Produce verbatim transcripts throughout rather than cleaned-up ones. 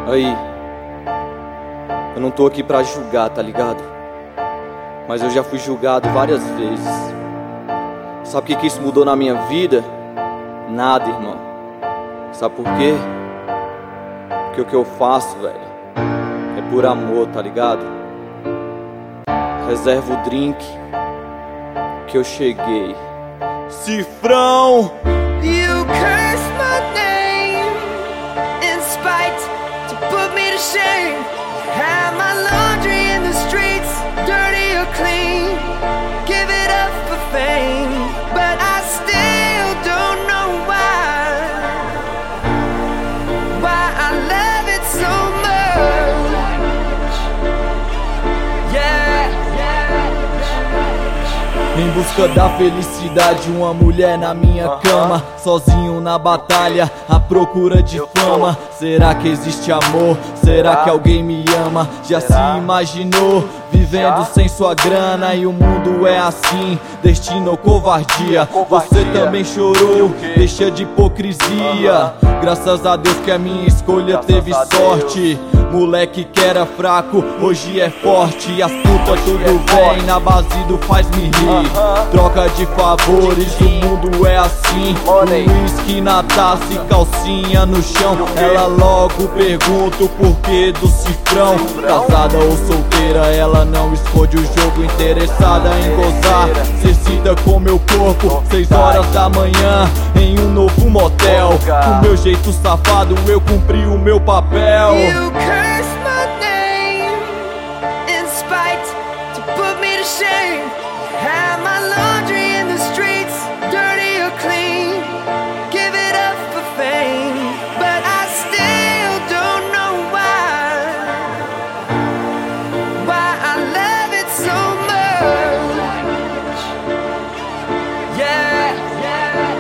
Aí, eu não tô aqui pra julgar, tá ligado? Mas eu já fui julgado várias vezes. Sabe o que que isso mudou na minha vida? Nada, irmão. Sabe por quê? Porque o que eu faço, velho, é por amor, tá ligado? Reserva o drink que eu cheguei. Cifrão! You curse my name in spite to put me to shame. Have my laundry in the streets, dirty or clean. Give it up for fame, but I still don't know why. Why I love it so much. Yeah, yeah. Em busca da felicidade, uma mulher na minha cama, sozinho na batalha, à procura de fama. Será que existe amor? Será que alguém me ama? Já se imaginou vivendo sem sua grana e o mundo é assim, destino ou covardia? Você também chorou, deixa de hipocrisia. Graças a Deus que a minha escolha teve sorte. Moleque que era fraco, hoje é forte. E as putas tudo vem na base do faz-me rir. Troca de favores, o mundo é assim. Whisky na taça e calcinha no chão. Ela logo pergunta o porquê do cifrão. Casada ou solteira, ela não esconde o jogo. Interessada em gozar, se excita com meu corpo. Seis horas da manhã, em um novo motel. Do meu jeito safado, eu cumpri o meu papel. You curse my name in spite to put me to shame. Have my laundry in the streets, dirty or clean. Give it up for fame, but I still don't know why. Why I love it so much. Yeah, yeah.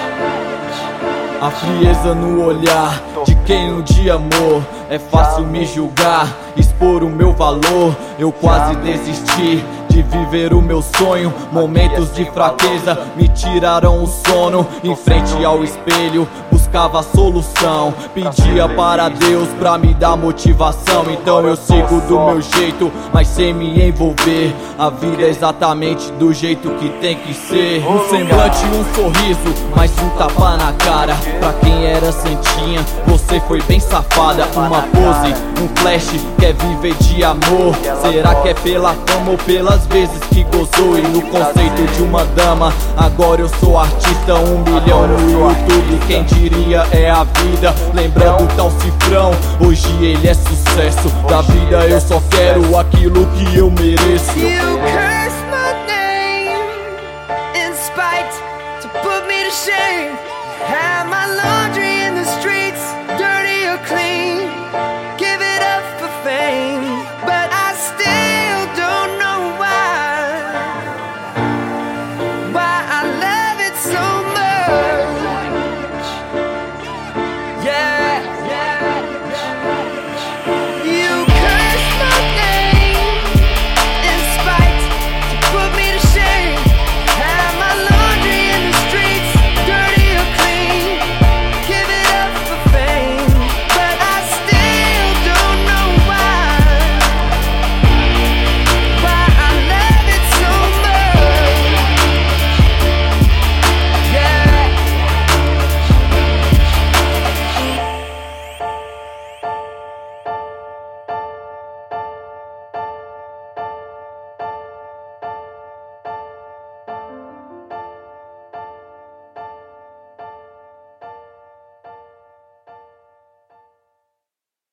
A frieza no olhar de quem um dia amou. É fácil me julgar, expor o meu valor. Eu quase desisti de viver o meu sonho. Momentos de fraqueza me tiraram o sono. Em frente ao espelho buscava a solução. Pedia para Deus pra me dar motivação. Então eu sigo do meu jeito, mas sem me envolver. A vida é exatamente do jeito que tem que ser. Um semblante, um sorriso, mais um tapa na cara. Pra quem era santinha, você foi bem safada. Uma pose, um flash, quer viver de amor. Será que é pela fama ou pelas vezes que gozou? E no conceito de uma dama, agora eu sou artista. Um milhão no YouTube, quem diria é a vida. Lembrando tal cifrão, hoje ele é sucesso. Da vida eu só quero aquilo que eu mereço. You curse my name in spite to put me to shame. Have my laundry